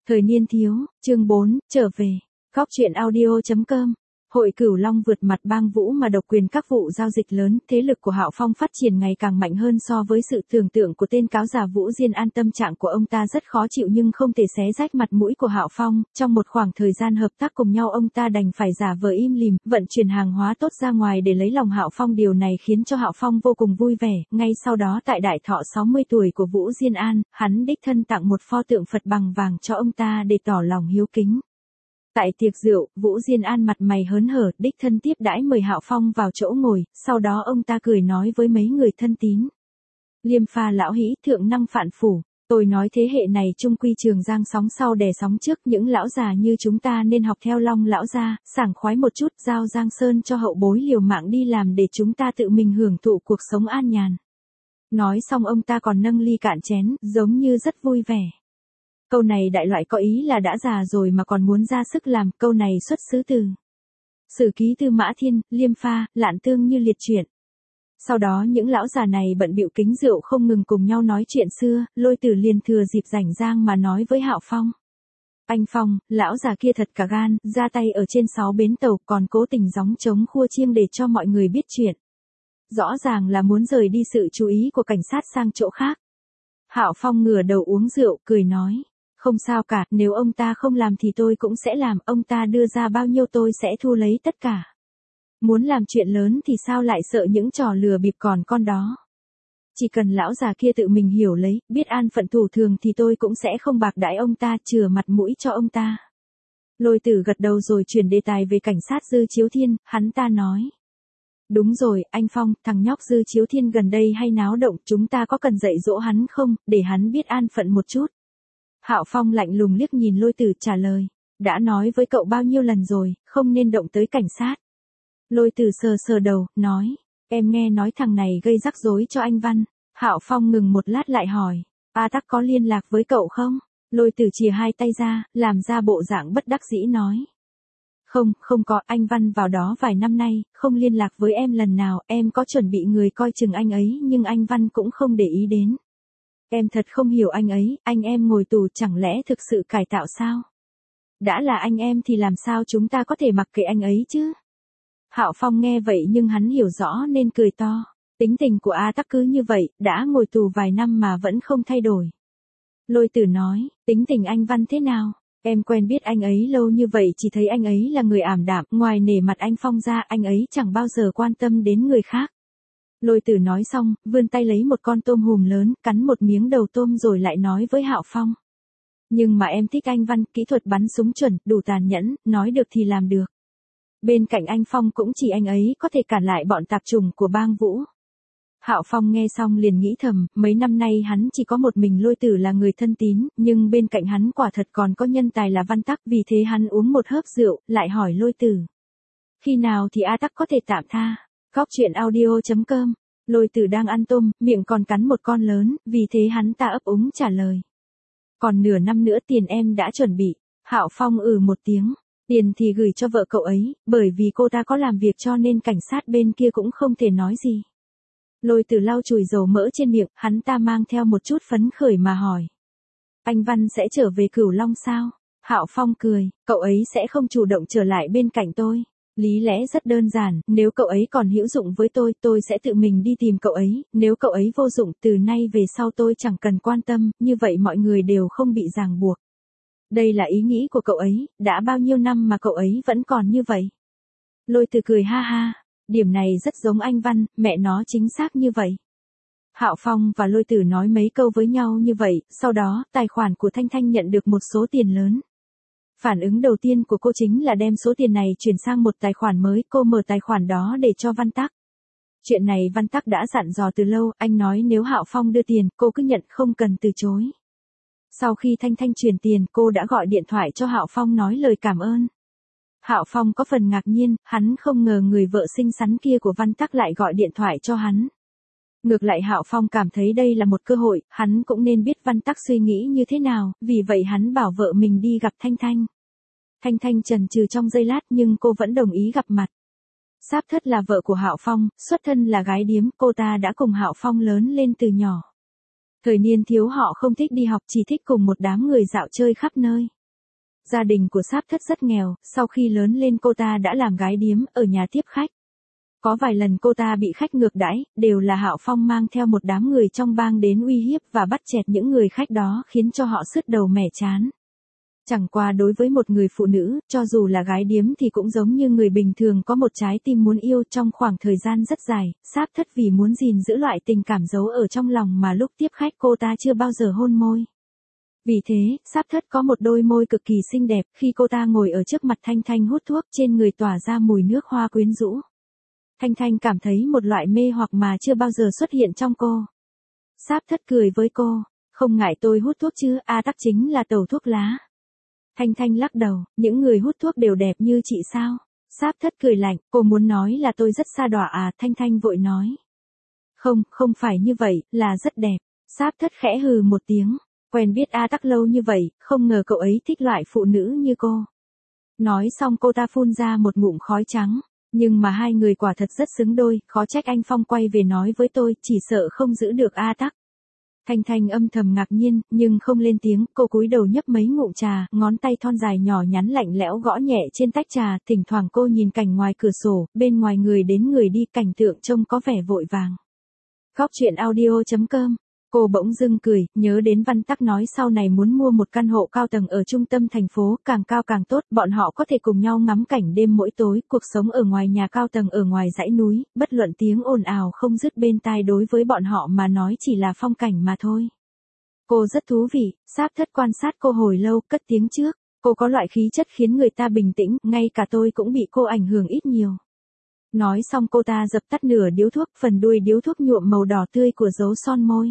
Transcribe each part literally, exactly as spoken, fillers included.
Thời niên thiếu, chương bốn, trở về. Góc truyện audio chấm com. Hội Cửu Long vượt mặt bang vũ mà độc quyền các vụ giao dịch lớn, thế lực của Hạo Phong phát triển ngày càng mạnh hơn so với sự tưởng tượng của tên cáo già Vũ Diên An. Tâm trạng của ông ta rất khó chịu nhưng không thể xé rách mặt mũi của Hạo Phong, trong một khoảng thời gian hợp tác cùng nhau ông ta đành phải giả vờ im lìm, vận chuyển hàng hóa tốt ra ngoài để lấy lòng Hạo Phong. Điều này khiến cho Hạo Phong vô cùng vui vẻ. Ngay sau đó tại đại thọ sáu mươi tuổi của Vũ Diên An, hắn đích thân tặng một pho tượng Phật bằng vàng cho ông ta để tỏ lòng hiếu kính. Tại tiệc rượu, Vũ Diên An mặt mày hớn hở, đích thân tiếp đãi mời Hạo Phong vào chỗ ngồi, sau đó ông ta cười nói với mấy người thân tín. Liêm Pha lão hĩ, thượng năng phạn phủ, tôi nói thế hệ này trung quy trường giang sóng sau đè sóng trước, những lão già như chúng ta nên học theo Long lão gia, sảng khoái một chút, giao giang sơn cho hậu bối liều mạng đi làm để chúng ta tự mình hưởng thụ cuộc sống an nhàn. Nói xong ông ta còn nâng ly cạn chén, giống như rất vui vẻ. Câu này đại loại có ý là đã già rồi mà còn muốn ra sức làm, câu này xuất xứ từ Sử ký Tư Mã Thiên, Liêm Pha, Lạn Tương Như liệt truyện. Sau đó những lão già này bận bịu kính rượu không ngừng cùng nhau nói chuyện xưa, Lôi Tử liền thừa dịp rảnh rang mà nói với Hạo Phong. Anh Phong, lão già kia thật cả gan, ra tay ở trên sáu bến tàu còn cố tình gióng trống khua chiêng để cho mọi người biết chuyện. Rõ ràng là muốn rời đi sự chú ý của cảnh sát sang chỗ khác. Hạo Phong ngửa đầu uống rượu, cười nói. Không sao cả, nếu ông ta không làm thì tôi cũng sẽ làm, ông ta đưa ra bao nhiêu tôi sẽ thu lấy tất cả. Muốn làm chuyện lớn thì sao lại sợ những trò lừa bịp còn con đó. Chỉ cần lão già kia tự mình hiểu lấy, biết an phận thủ thường thì tôi cũng sẽ không bạc đãi ông ta, chừa mặt mũi cho ông ta. Lôi Tử gật đầu rồi chuyển đề tài về cảnh sát Dư Chiếu Thiên, hắn ta nói. Đúng rồi, anh Phong, thằng nhóc Dư Chiếu Thiên gần đây hay náo động, chúng ta có cần dạy dỗ hắn không, để hắn biết an phận một chút. Hạo Phong lạnh lùng liếc nhìn Lôi Tử trả lời. Đã nói với cậu bao nhiêu lần rồi, không nên động tới cảnh sát. Lôi Tử sờ sờ đầu, nói. Em nghe nói thằng này gây rắc rối cho anh Văn. Hạo Phong ngừng một lát lại hỏi. A Tắc có liên lạc với cậu không? Lôi Tử chìa hai tay ra, làm ra bộ dạng bất đắc dĩ nói. Không, không có, anh Văn vào đó vài năm nay, không liên lạc với em lần nào, em có chuẩn bị người coi chừng anh ấy nhưng anh Văn cũng không để ý đến. Em thật không hiểu anh ấy, anh em ngồi tù chẳng lẽ thực sự cải tạo sao? Đã là anh em thì làm sao chúng ta có thể mặc kệ anh ấy chứ? Hạo Phong nghe vậy nhưng hắn hiểu rõ nên cười to. Tính tình của A Tắc cứ như vậy, đã ngồi tù vài năm mà vẫn không thay đổi. Lôi Tử nói, tính tình anh Văn thế nào? Em quen biết anh ấy lâu như vậy chỉ thấy anh ấy là người ảm đạm, ngoài nể mặt anh Phong ra anh ấy chẳng bao giờ quan tâm đến người khác. Lôi Tử nói xong, vươn tay lấy một con tôm hùm lớn, cắn một miếng đầu tôm rồi lại nói với Hạo Phong. Nhưng mà em thích anh Văn, kỹ thuật bắn súng chuẩn, đủ tàn nhẫn, nói được thì làm được. Bên cạnh anh Phong cũng chỉ anh ấy có thể cản lại bọn tạp chủng của bang Vũ. Hạo Phong nghe xong liền nghĩ thầm, mấy năm nay hắn chỉ có một mình Lôi Tử là người thân tín, nhưng bên cạnh hắn quả thật còn có nhân tài là Văn Tắc, vì thế hắn uống một hớp rượu, lại hỏi Lôi Tử. Khi nào thì A Tắc có thể tạm tha? Góc truyện audio chấm com. Lôi Tử đang ăn tôm, miệng còn cắn một con lớn, vì thế hắn ta ấp úng trả lời. Còn nửa năm nữa tiền em đã chuẩn bị. Hạo Phong ừ một tiếng. Tiền thì gửi cho vợ cậu ấy, bởi vì cô ta có làm việc cho nên cảnh sát bên kia cũng không thể nói gì. Lôi Tử lau chùi dầu mỡ trên miệng, hắn ta mang theo một chút phấn khởi mà hỏi. Anh Văn sẽ trở về Cửu Long sao? Hạo Phong cười, cậu ấy sẽ không chủ động trở lại bên cạnh tôi. Lý lẽ rất đơn giản, nếu cậu ấy còn hữu dụng với tôi, tôi sẽ tự mình đi tìm cậu ấy, nếu cậu ấy vô dụng, từ nay về sau tôi chẳng cần quan tâm, như vậy mọi người đều không bị ràng buộc. Đây là ý nghĩ của cậu ấy, đã bao nhiêu năm mà cậu ấy vẫn còn như vậy. Lôi Tử cười ha ha, điểm này rất giống anh Văn, mẹ nó chính xác như vậy. Hạo Phong và Lôi Tử nói mấy câu với nhau như vậy, sau đó, tài khoản của Thanh Thanh nhận được một số tiền lớn. Phản ứng đầu tiên của cô chính là đem số tiền này chuyển sang một tài khoản mới, cô mở tài khoản đó để cho Văn Tắc. Chuyện này Văn Tắc đã dặn dò từ lâu, anh nói nếu Hạo Phong đưa tiền, cô cứ nhận không cần từ chối. Sau khi Thanh Thanh chuyển tiền, cô đã gọi điện thoại cho Hạo Phong nói lời cảm ơn. Hạo Phong có phần ngạc nhiên, hắn không ngờ người vợ xinh xắn kia của Văn Tắc lại gọi điện thoại cho hắn. Ngược lại Hạo Phong cảm thấy đây là một cơ hội, hắn cũng nên biết Văn Tắc suy nghĩ như thế nào, vì vậy hắn bảo vợ mình đi gặp Thanh Thanh. Thanh Thanh chần chừ trong giây lát nhưng cô vẫn đồng ý gặp mặt. Sáp Thất là vợ của Hạo Phong, xuất thân là gái điếm, cô ta đã cùng Hạo Phong lớn lên từ nhỏ. Thời niên thiếu họ không thích đi học, chỉ thích cùng một đám người dạo chơi khắp nơi. Gia đình của Sáp Thất rất nghèo, sau khi lớn lên cô ta đã làm gái điếm ở nhà tiếp khách. Có vài lần cô ta bị khách ngược đãi, đều là Hạo Phong mang theo một đám người trong bang đến uy hiếp và bắt chẹt những người khách đó khiến cho họ sứt đầu mẻ trán. Chẳng qua đối với một người phụ nữ, cho dù là gái điếm thì cũng giống như người bình thường có một trái tim muốn yêu trong khoảng thời gian rất dài, Sáp Thất vì muốn gìn giữ loại tình cảm giấu ở trong lòng mà lúc tiếp khách cô ta chưa bao giờ hôn môi. Vì thế, Sáp Thất có một đôi môi cực kỳ xinh đẹp khi cô ta ngồi ở trước mặt Thanh Thanh hút thuốc trên người tỏa ra mùi nước hoa quyến rũ. Thanh Thanh cảm thấy một loại mê hoặc mà chưa bao giờ xuất hiện trong cô. Sáp Thất cười với cô, không ngại tôi hút thuốc chứ, A Tắc chính là tẩu thuốc lá. Thanh Thanh lắc đầu, những người hút thuốc đều đẹp như chị sao? Sáp Thất cười lạnh, cô muốn nói là tôi rất sa đọa à? Thanh Thanh vội nói. Không, không phải như vậy, là rất đẹp. Sáp Thất khẽ hừ một tiếng, quen biết A Tắc lâu như vậy, không ngờ cậu ấy thích loại phụ nữ như cô. Nói xong cô ta phun ra một ngụm khói trắng, nhưng mà hai người quả thật rất xứng đôi, khó trách anh Phong quay về nói với tôi, chỉ sợ không giữ được A Tắc. Thanh Thanh âm thầm ngạc nhiên, nhưng không lên tiếng, cô cúi đầu nhấp mấy ngụm trà, ngón tay thon dài nhỏ nhắn lạnh lẽo gõ nhẹ trên tách trà, thỉnh thoảng cô nhìn cảnh ngoài cửa sổ, bên ngoài người đến người đi, cảnh tượng trông có vẻ vội vàng. Góc truyện audio chấm com. Cô bỗng dưng cười, nhớ đến Văn Tắc nói sau này muốn mua một căn hộ cao tầng ở trung tâm thành phố, càng cao càng tốt, bọn họ có thể cùng nhau ngắm cảnh đêm mỗi tối, cuộc sống ở ngoài nhà cao tầng ở ngoài dãy núi, bất luận tiếng ồn ào không dứt bên tai đối với bọn họ mà nói chỉ là phong cảnh mà thôi. Cô rất thú vị, Sáp Thất quan sát cô hồi lâu, cất tiếng trước, cô có loại khí chất khiến người ta bình tĩnh, ngay cả tôi cũng bị cô ảnh hưởng ít nhiều. Nói xong cô ta dập tắt nửa điếu thuốc, phần đuôi điếu thuốc nhuộm màu đỏ tươi của dấu son môi.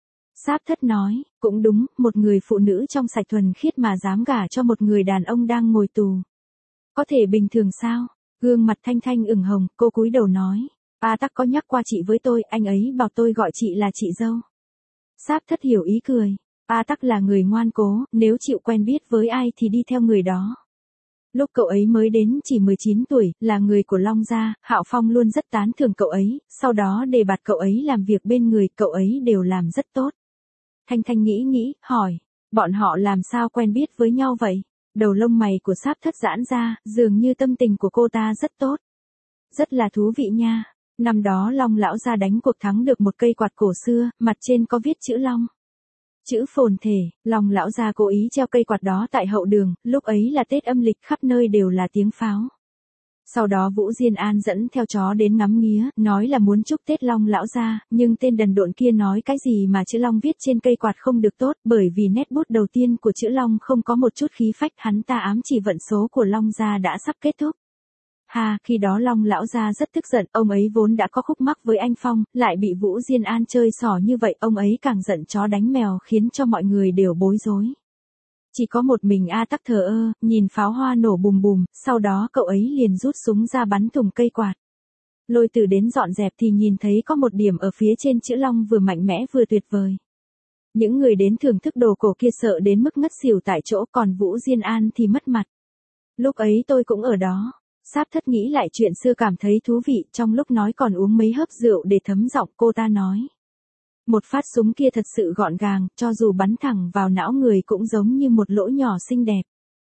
Sáp Thất nói, cũng đúng, một người phụ nữ trong sạch thuần khiết mà dám gả cho một người đàn ông đang ngồi tù. Có thể bình thường sao? Gương mặt Thanh Thanh ửng hồng, cô cúi đầu nói, A Tắc có nhắc qua chị với tôi, anh ấy bảo tôi gọi chị là chị dâu. Sáp Thất hiểu ý cười, A Tắc là người ngoan cố, nếu chịu quen biết với ai thì đi theo người đó. Lúc cậu ấy mới đến chỉ mười chín tuổi, là người của Long gia, Hạo Phong luôn rất tán thưởng cậu ấy, sau đó đề bạt cậu ấy làm việc bên người, cậu ấy đều làm rất tốt. Thanh Thanh nghĩ nghĩ, hỏi, bọn họ làm sao quen biết với nhau vậy? Đầu lông mày của Sáp Thất giãn ra, dường như tâm tình của cô ta rất tốt. Rất là thú vị nha. Năm đó Long lão gia đánh cuộc thắng được một cây quạt cổ xưa, mặt trên có viết chữ Long. Chữ phồn thể, Long lão gia cố ý treo cây quạt đó tại hậu đường, lúc ấy là Tết âm lịch khắp nơi đều là tiếng pháo. Sau đó Vũ Diên An dẫn theo chó đến ngắm nghía, nói là muốn chúc Tết Long lão gia, nhưng tên đần độn kia nói cái gì mà chữ Long viết trên cây quạt không được tốt, bởi vì nét bút đầu tiên của chữ Long không có một chút khí phách, hắn ta ám chỉ vận số của Long gia đã sắp kết thúc. Ha, khi đó Long lão gia rất tức giận, ông ấy vốn đã có khúc mắc với anh Phong, lại bị Vũ Diên An chơi xỏ như vậy, ông ấy càng giận chó đánh mèo khiến cho mọi người đều bối rối. Chỉ có một mình A Tắc thờ ơ, nhìn pháo hoa nổ bùm bùm, sau đó cậu ấy liền rút súng ra bắn thủng cây quạt. Lôi Tử đến dọn dẹp thì nhìn thấy có một điểm ở phía trên chữ Long vừa mạnh mẽ vừa tuyệt vời. Những người đến thưởng thức đồ cổ kia sợ đến mức ngất xỉu tại chỗ, còn Vũ Diên An thì mất mặt. Lúc ấy tôi cũng ở đó. Sáp Thất nghĩ lại chuyện xưa cảm thấy thú vị, trong lúc nói còn uống mấy hớp rượu để thấm giọng, cô ta nói. Một phát súng kia thật sự gọn gàng, cho dù bắn thẳng vào não người cũng giống như một lỗ nhỏ xinh đẹp.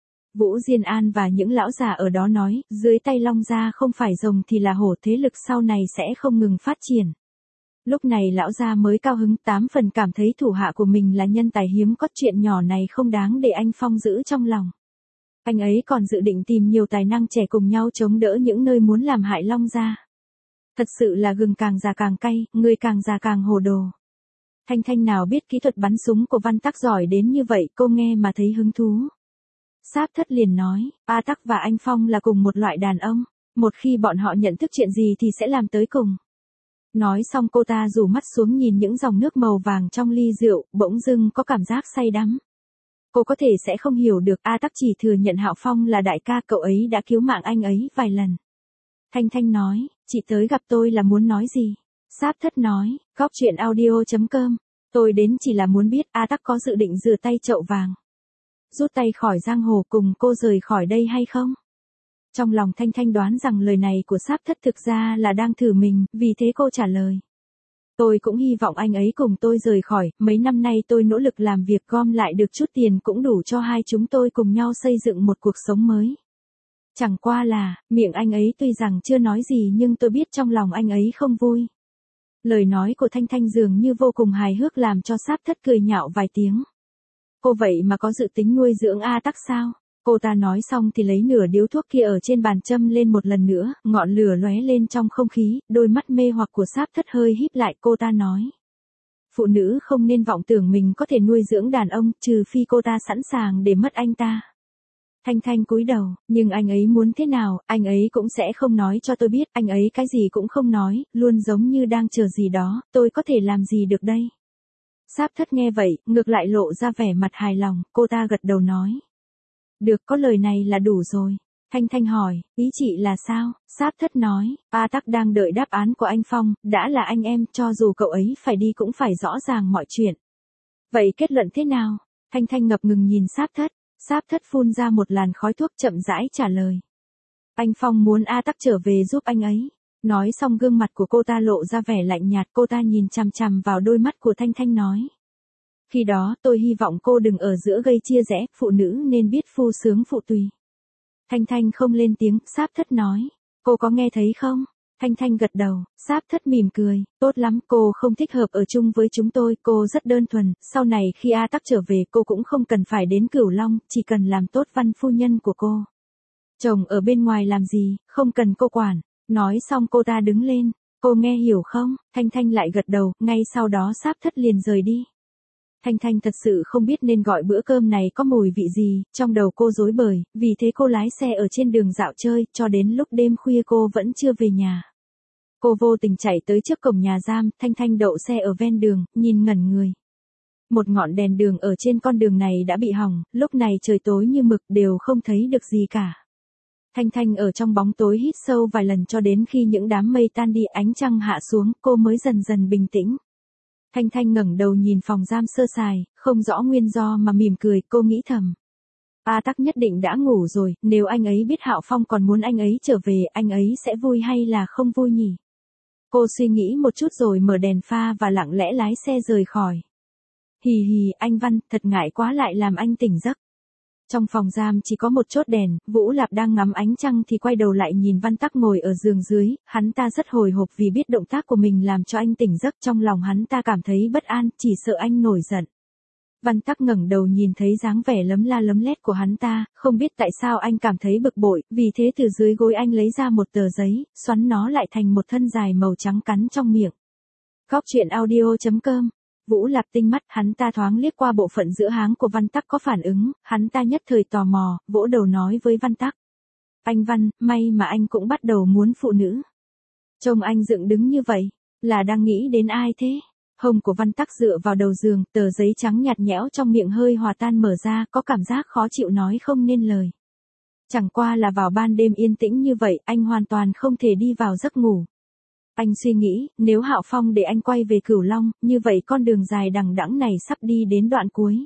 Vũ Diên An và những lão già ở đó nói, dưới tay Long gia không phải rồng thì là hổ, thế lực sau này sẽ không ngừng phát triển. Lúc này lão gia mới cao hứng, tám phần cảm thấy thủ hạ của mình là nhân tài hiếm có, chuyện nhỏ này không đáng để anh Phong giữ trong lòng. Anh ấy còn dự định tìm nhiều tài năng trẻ cùng nhau chống đỡ những nơi muốn làm hại Long gia. Thật sự là gừng càng già càng cay, người càng già càng hồ đồ. Thanh Thanh nào biết kỹ thuật bắn súng của Văn Tắc giỏi đến như vậy, cô nghe mà thấy hứng thú. Sáp Thất liền nói, A Tắc và anh Phong là cùng một loại đàn ông, một khi bọn họ nhận thức chuyện gì thì sẽ làm tới cùng. Nói xong cô ta rủ mắt xuống nhìn những dòng nước màu vàng trong ly rượu, bỗng dưng có cảm giác say đắm. Cô có thể sẽ không hiểu được, A Tắc chỉ thừa nhận Hạo Phong là đại ca, cậu ấy đã cứu mạng anh ấy vài lần. Thanh Thanh nói, chị tới gặp tôi là muốn nói gì? Sáp Thất nói, góc truyện audio chấm com, tôi đến chỉ là muốn biết A Tắc có dự định rửa tay chậu vàng, rút tay khỏi giang hồ cùng cô rời khỏi đây hay không? Trong lòng Thanh Thanh đoán rằng lời này của Sáp Thất thực ra là đang thử mình, vì thế cô trả lời. Tôi cũng hy vọng anh ấy cùng tôi rời khỏi, mấy năm nay tôi nỗ lực làm việc gom lại được chút tiền cũng đủ cho hai chúng tôi cùng nhau xây dựng một cuộc sống mới. Chẳng qua là, miệng anh ấy tuy rằng chưa nói gì nhưng tôi biết trong lòng anh ấy không vui. Lời nói của Thanh Thanh dường như vô cùng hài hước làm cho Sáp Thất cười nhạo vài tiếng. Cô vậy mà có dự tính nuôi dưỡng A Tắc sao? Cô ta nói xong thì lấy nửa điếu thuốc kia ở trên bàn châm lên một lần nữa, ngọn lửa lóe lên trong không khí, đôi mắt mê hoặc của Sáp Thất hơi híp lại, cô ta nói. Phụ nữ không nên vọng tưởng mình có thể nuôi dưỡng đàn ông, trừ phi cô ta sẵn sàng để mất anh ta. Thanh Thanh cúi đầu, nhưng anh ấy muốn thế nào, anh ấy cũng sẽ không nói cho tôi biết, anh ấy cái gì cũng không nói, luôn giống như đang chờ gì đó, tôi có thể làm gì được đây? Sáp Thất nghe vậy, ngược lại lộ ra vẻ mặt hài lòng, cô ta gật đầu nói. Được, có lời này là đủ rồi. Thanh Thanh hỏi, ý chị là sao? Sáp Thất nói, A Tắc đang đợi đáp án của anh Phong, đã là anh em, cho dù cậu ấy phải đi cũng phải rõ ràng mọi chuyện. Vậy kết luận thế nào? Thanh Thanh ngập ngừng nhìn Sáp Thất. Sáp Thất phun ra một làn khói thuốc chậm rãi trả lời. Anh Phong muốn A Tắc trở về giúp anh ấy. Nói xong gương mặt của cô ta lộ ra vẻ lạnh nhạt, cô ta nhìn chằm chằm vào đôi mắt của Thanh Thanh nói. Khi đó tôi hy vọng cô đừng ở giữa gây chia rẽ, phụ nữ nên biết phu sướng phụ tùy. Thanh Thanh không lên tiếng, Sáp Thất nói. Cô có nghe thấy không? Thanh Thanh gật đầu, Sáp Thất mỉm cười, tốt lắm, cô không thích hợp ở chung với chúng tôi, cô rất đơn thuần, sau này khi A Tắc trở về cô cũng không cần phải đến Cửu Long, chỉ cần làm tốt văn phu nhân của cô. Chồng ở bên ngoài làm gì, không cần cô quản. Nói xong cô ta đứng lên, cô nghe hiểu không? Thanh Thanh lại gật đầu, ngay sau đó Sáp Thất liền rời đi. Thanh Thanh thật sự không biết nên gọi bữa cơm này có mùi vị gì, trong đầu cô rối bời, vì thế cô lái xe ở trên đường dạo chơi, cho đến lúc đêm khuya cô vẫn chưa về nhà. Cô vô tình chạy tới trước cổng nhà giam, Thanh Thanh đậu xe ở ven đường, nhìn ngẩn người. Một ngọn đèn đường ở trên con đường này đã bị hỏng, lúc này trời tối như mực đều không thấy được gì cả. Thanh Thanh ở trong bóng tối hít sâu vài lần cho đến khi những đám mây tan đi, ánh trăng hạ xuống, cô mới dần dần bình tĩnh. Thanh Thanh ngẩng đầu nhìn phòng giam sơ sài, không rõ nguyên do mà mỉm cười, cô nghĩ thầm. A Tắc nhất định đã ngủ rồi, nếu anh ấy biết Hạo Phong còn muốn anh ấy trở về, anh ấy sẽ vui hay là không vui nhỉ? Cô suy nghĩ một chút rồi mở đèn pha và lặng lẽ lái xe rời khỏi. Hì hì, anh Văn, thật ngại quá lại làm anh tỉnh giấc. Trong phòng giam chỉ có một chốt đèn, Vũ Lạp đang ngắm ánh trăng thì quay đầu lại nhìn Văn Tắc ngồi ở giường dưới, hắn ta rất hồi hộp vì biết động tác của mình làm cho anh tỉnh giấc, trong lòng hắn ta cảm thấy bất an, chỉ sợ anh nổi giận. Văn Tắc ngẩng đầu nhìn thấy dáng vẻ lấm la lấm lét của hắn ta, không biết tại sao anh cảm thấy bực bội, vì thế từ dưới gối anh lấy ra một tờ giấy, xoắn nó lại thành một thân dài màu trắng cắn trong miệng. Góc truyện audio chấm com. Vũ Lạp tinh mắt, hắn ta thoáng liếc qua bộ phận giữa háng của Văn Tắc có phản ứng, hắn ta nhất thời tò mò, vỗ đầu nói với Văn Tắc. Anh Văn, may mà anh cũng bắt đầu muốn phụ nữ. Trông anh dựng đứng như vậy, là đang nghĩ đến ai thế? Hông của Văn Tắc dựa vào đầu giường, tờ giấy trắng nhạt nhẽo trong miệng hơi hòa tan mở ra, có cảm giác khó chịu nói không nên lời. Chẳng qua là vào ban đêm yên tĩnh như vậy, anh hoàn toàn không thể đi vào giấc ngủ. Anh suy nghĩ, nếu Hạo Phong để anh quay về Cửu Long, như vậy con đường dài đằng đẵng này sắp đi đến đoạn cuối.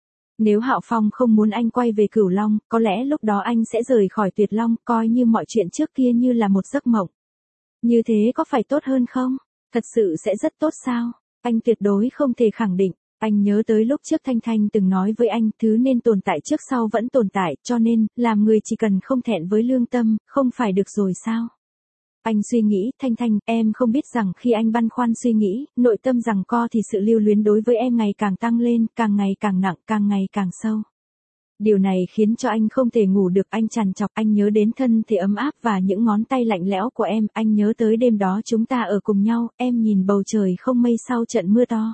Nếu Hạo Phong không muốn anh quay về Cửu Long, có lẽ lúc đó anh sẽ rời khỏi Tuyệt Long, coi như mọi chuyện trước kia như là một giấc mộng. Như thế có phải tốt hơn không? Thật sự sẽ rất tốt sao? Anh tuyệt đối không thể khẳng định. Anh nhớ tới lúc trước Thanh Thanh từng nói với anh, thứ nên tồn tại trước sau vẫn tồn tại, cho nên, làm người chỉ cần không thẹn với lương tâm, không phải được rồi sao? Anh suy nghĩ, Thanh Thanh, em không biết rằng khi anh băn khoăn suy nghĩ, nội tâm giằng co thì sự lưu luyến đối với em ngày càng tăng lên, càng ngày càng nặng, càng ngày càng sâu. Điều này khiến cho anh không thể ngủ được, anh trằn trọc, anh nhớ đến thân thể ấm áp và những ngón tay lạnh lẽo của em, anh nhớ tới đêm đó chúng ta ở cùng nhau, em nhìn bầu trời không mây sau trận mưa to.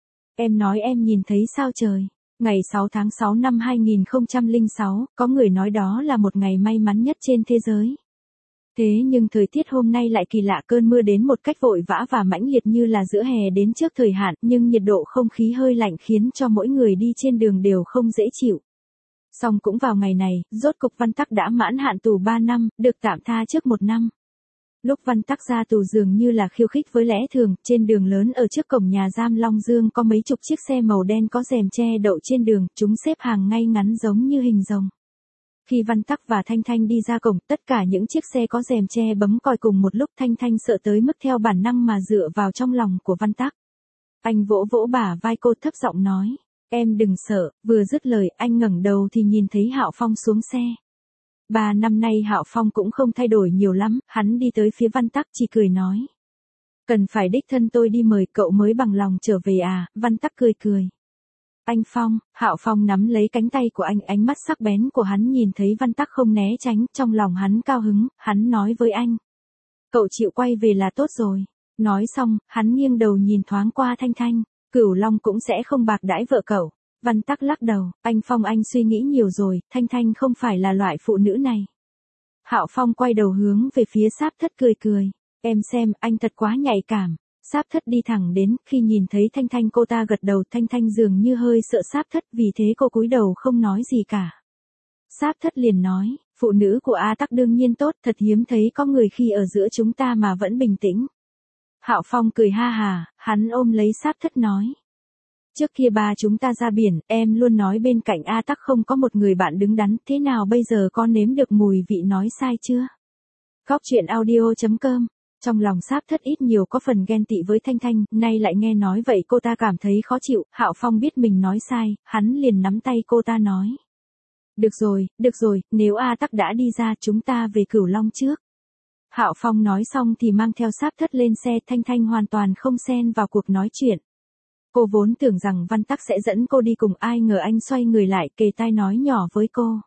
Em nói em nhìn thấy sao trời. Ngày sáu tháng sáu năm hai nghìn không trăm lẻ sáu, có người nói đó là một ngày may mắn nhất trên thế giới. Thế nhưng thời tiết hôm nay lại kỳ lạ, cơn mưa đến một cách vội vã và mãnh liệt như là giữa hè đến trước thời hạn, nhưng nhiệt độ không khí hơi lạnh khiến cho mỗi người đi trên đường đều không dễ chịu. Song cũng vào ngày này, rốt cục Văn Tắc đã mãn hạn tù ba năm, được tạm tha trước một năm. Lúc Văn Tắc ra tù dường như là khiêu khích với lẽ thường, trên đường lớn ở trước cổng nhà giam Long Dương có mấy chục chiếc xe màu đen có rèm che đậu trên đường, chúng xếp hàng ngay ngắn giống như hình rồng. Khi Văn Tắc và Thanh Thanh đi ra cổng, tất cả những chiếc xe có rèm che bấm còi cùng một lúc, Thanh Thanh sợ tới mức theo bản năng mà dựa vào trong lòng của Văn Tắc. Anh vỗ vỗ bả vai cô thấp giọng nói, em đừng sợ, vừa dứt lời anh ngẩng đầu thì nhìn thấy Hạo Phong xuống xe. Ba năm nay Hạo Phong cũng không thay đổi nhiều lắm, hắn đi tới phía Văn Tắc chỉ cười nói. Cần phải đích thân tôi đi mời cậu mới bằng lòng trở về à, Văn Tắc cười cười. Anh Phong, Hạo Phong nắm lấy cánh tay của anh, ánh mắt sắc bén của hắn nhìn thấy Văn Tắc không né tránh, trong lòng hắn cao hứng, hắn nói với anh. Cậu chịu quay về là tốt rồi. Nói xong, hắn nghiêng đầu nhìn thoáng qua Thanh Thanh, Cửu Long cũng sẽ không bạc đãi vợ cậu. Văn Tắc lắc đầu, anh Phong anh suy nghĩ nhiều rồi, Thanh Thanh không phải là loại phụ nữ này. Hạo Phong quay đầu hướng về phía Sáp Thất cười cười, em xem, anh thật quá nhạy cảm. Sáp Thất đi thẳng đến, khi nhìn thấy Thanh Thanh cô ta gật đầu, Thanh Thanh dường như hơi sợ Sáp Thất, vì thế cô cúi đầu không nói gì cả. Sáp Thất liền nói, phụ nữ của A Tắc đương nhiên tốt, thật hiếm thấy có người khi ở giữa chúng ta mà vẫn bình tĩnh. Hạo Phong cười ha hà, hắn ôm lấy Sáp Thất nói. Trước kia ba chúng ta ra biển, em luôn nói bên cạnh A Tắc không có một người bạn đứng đắn, thế nào bây giờ con nếm được mùi vị nói sai chưa? Góc truyện audio chấm com. Trong lòng Sáp Thất ít nhiều có phần ghen tị với Thanh Thanh, nay lại nghe nói vậy cô ta cảm thấy khó chịu, Hạo Phong biết mình nói sai, hắn liền nắm tay cô ta nói. Được rồi, được rồi, nếu A Tắc đã đi ra chúng ta về Cửu Long trước. Hạo Phong nói xong thì mang theo Sáp Thất lên xe, Thanh Thanh hoàn toàn không xen vào cuộc nói chuyện. Cô vốn tưởng rằng Văn Tắc sẽ dẫn cô đi cùng, ai ngờ anh xoay người lại kề tai nói nhỏ với cô.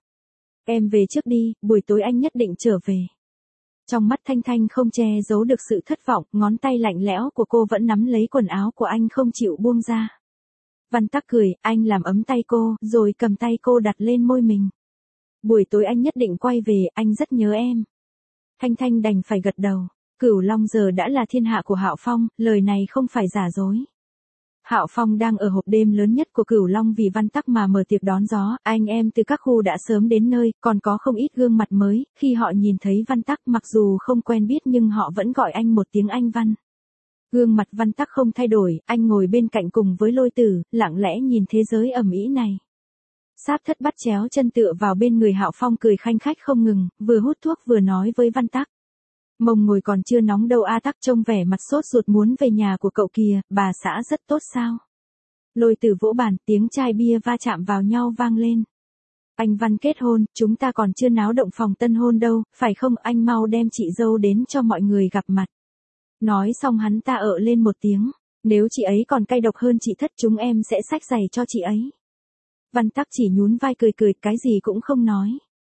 Em về trước đi, buổi tối anh nhất định trở về. Trong mắt Thanh Thanh không che giấu được sự thất vọng, ngón tay lạnh lẽo của cô vẫn nắm lấy quần áo của anh không chịu buông ra. Văn Tắc cười, anh làm ấm tay cô, rồi cầm tay cô đặt lên môi mình. Buổi tối anh nhất định quay về, anh rất nhớ em. Thanh Thanh đành phải gật đầu, Cửu Long giờ đã là thiên hạ của Hạo Phong, lời này không phải giả dối. Hạo Phong đang ở hộp đêm lớn nhất của Cửu Long vì Văn Tắc mà mở tiệc đón gió, anh em từ các khu đã sớm đến nơi, còn có không ít gương mặt mới, khi họ nhìn thấy Văn Tắc mặc dù không quen biết nhưng họ vẫn gọi anh một tiếng anh Văn. Gương mặt Văn Tắc không thay đổi, anh ngồi bên cạnh cùng với Lôi Tử, lặng lẽ nhìn thế giới ầm ĩ này. Sáp Thất bắt chéo chân tựa vào bên người Hạo Phong cười khanh khách không ngừng, vừa hút thuốc vừa nói với Văn Tắc. Mông ngồi còn chưa nóng đâu A Tắc trông vẻ mặt sốt ruột muốn về nhà của cậu kìa, bà xã rất tốt sao? Lôi Tử vỗ bàn, tiếng chai bia va chạm vào nhau vang lên. Anh Văn kết hôn, chúng ta còn chưa náo động phòng tân hôn đâu, phải không? Anh mau đem chị dâu đến cho mọi người gặp mặt. Nói xong hắn ta ợ lên một tiếng, nếu chị ấy còn cay độc hơn chị Thất chúng em sẽ xách giày cho chị ấy. Văn Tắc chỉ nhún vai cười cười, cái gì cũng không nói.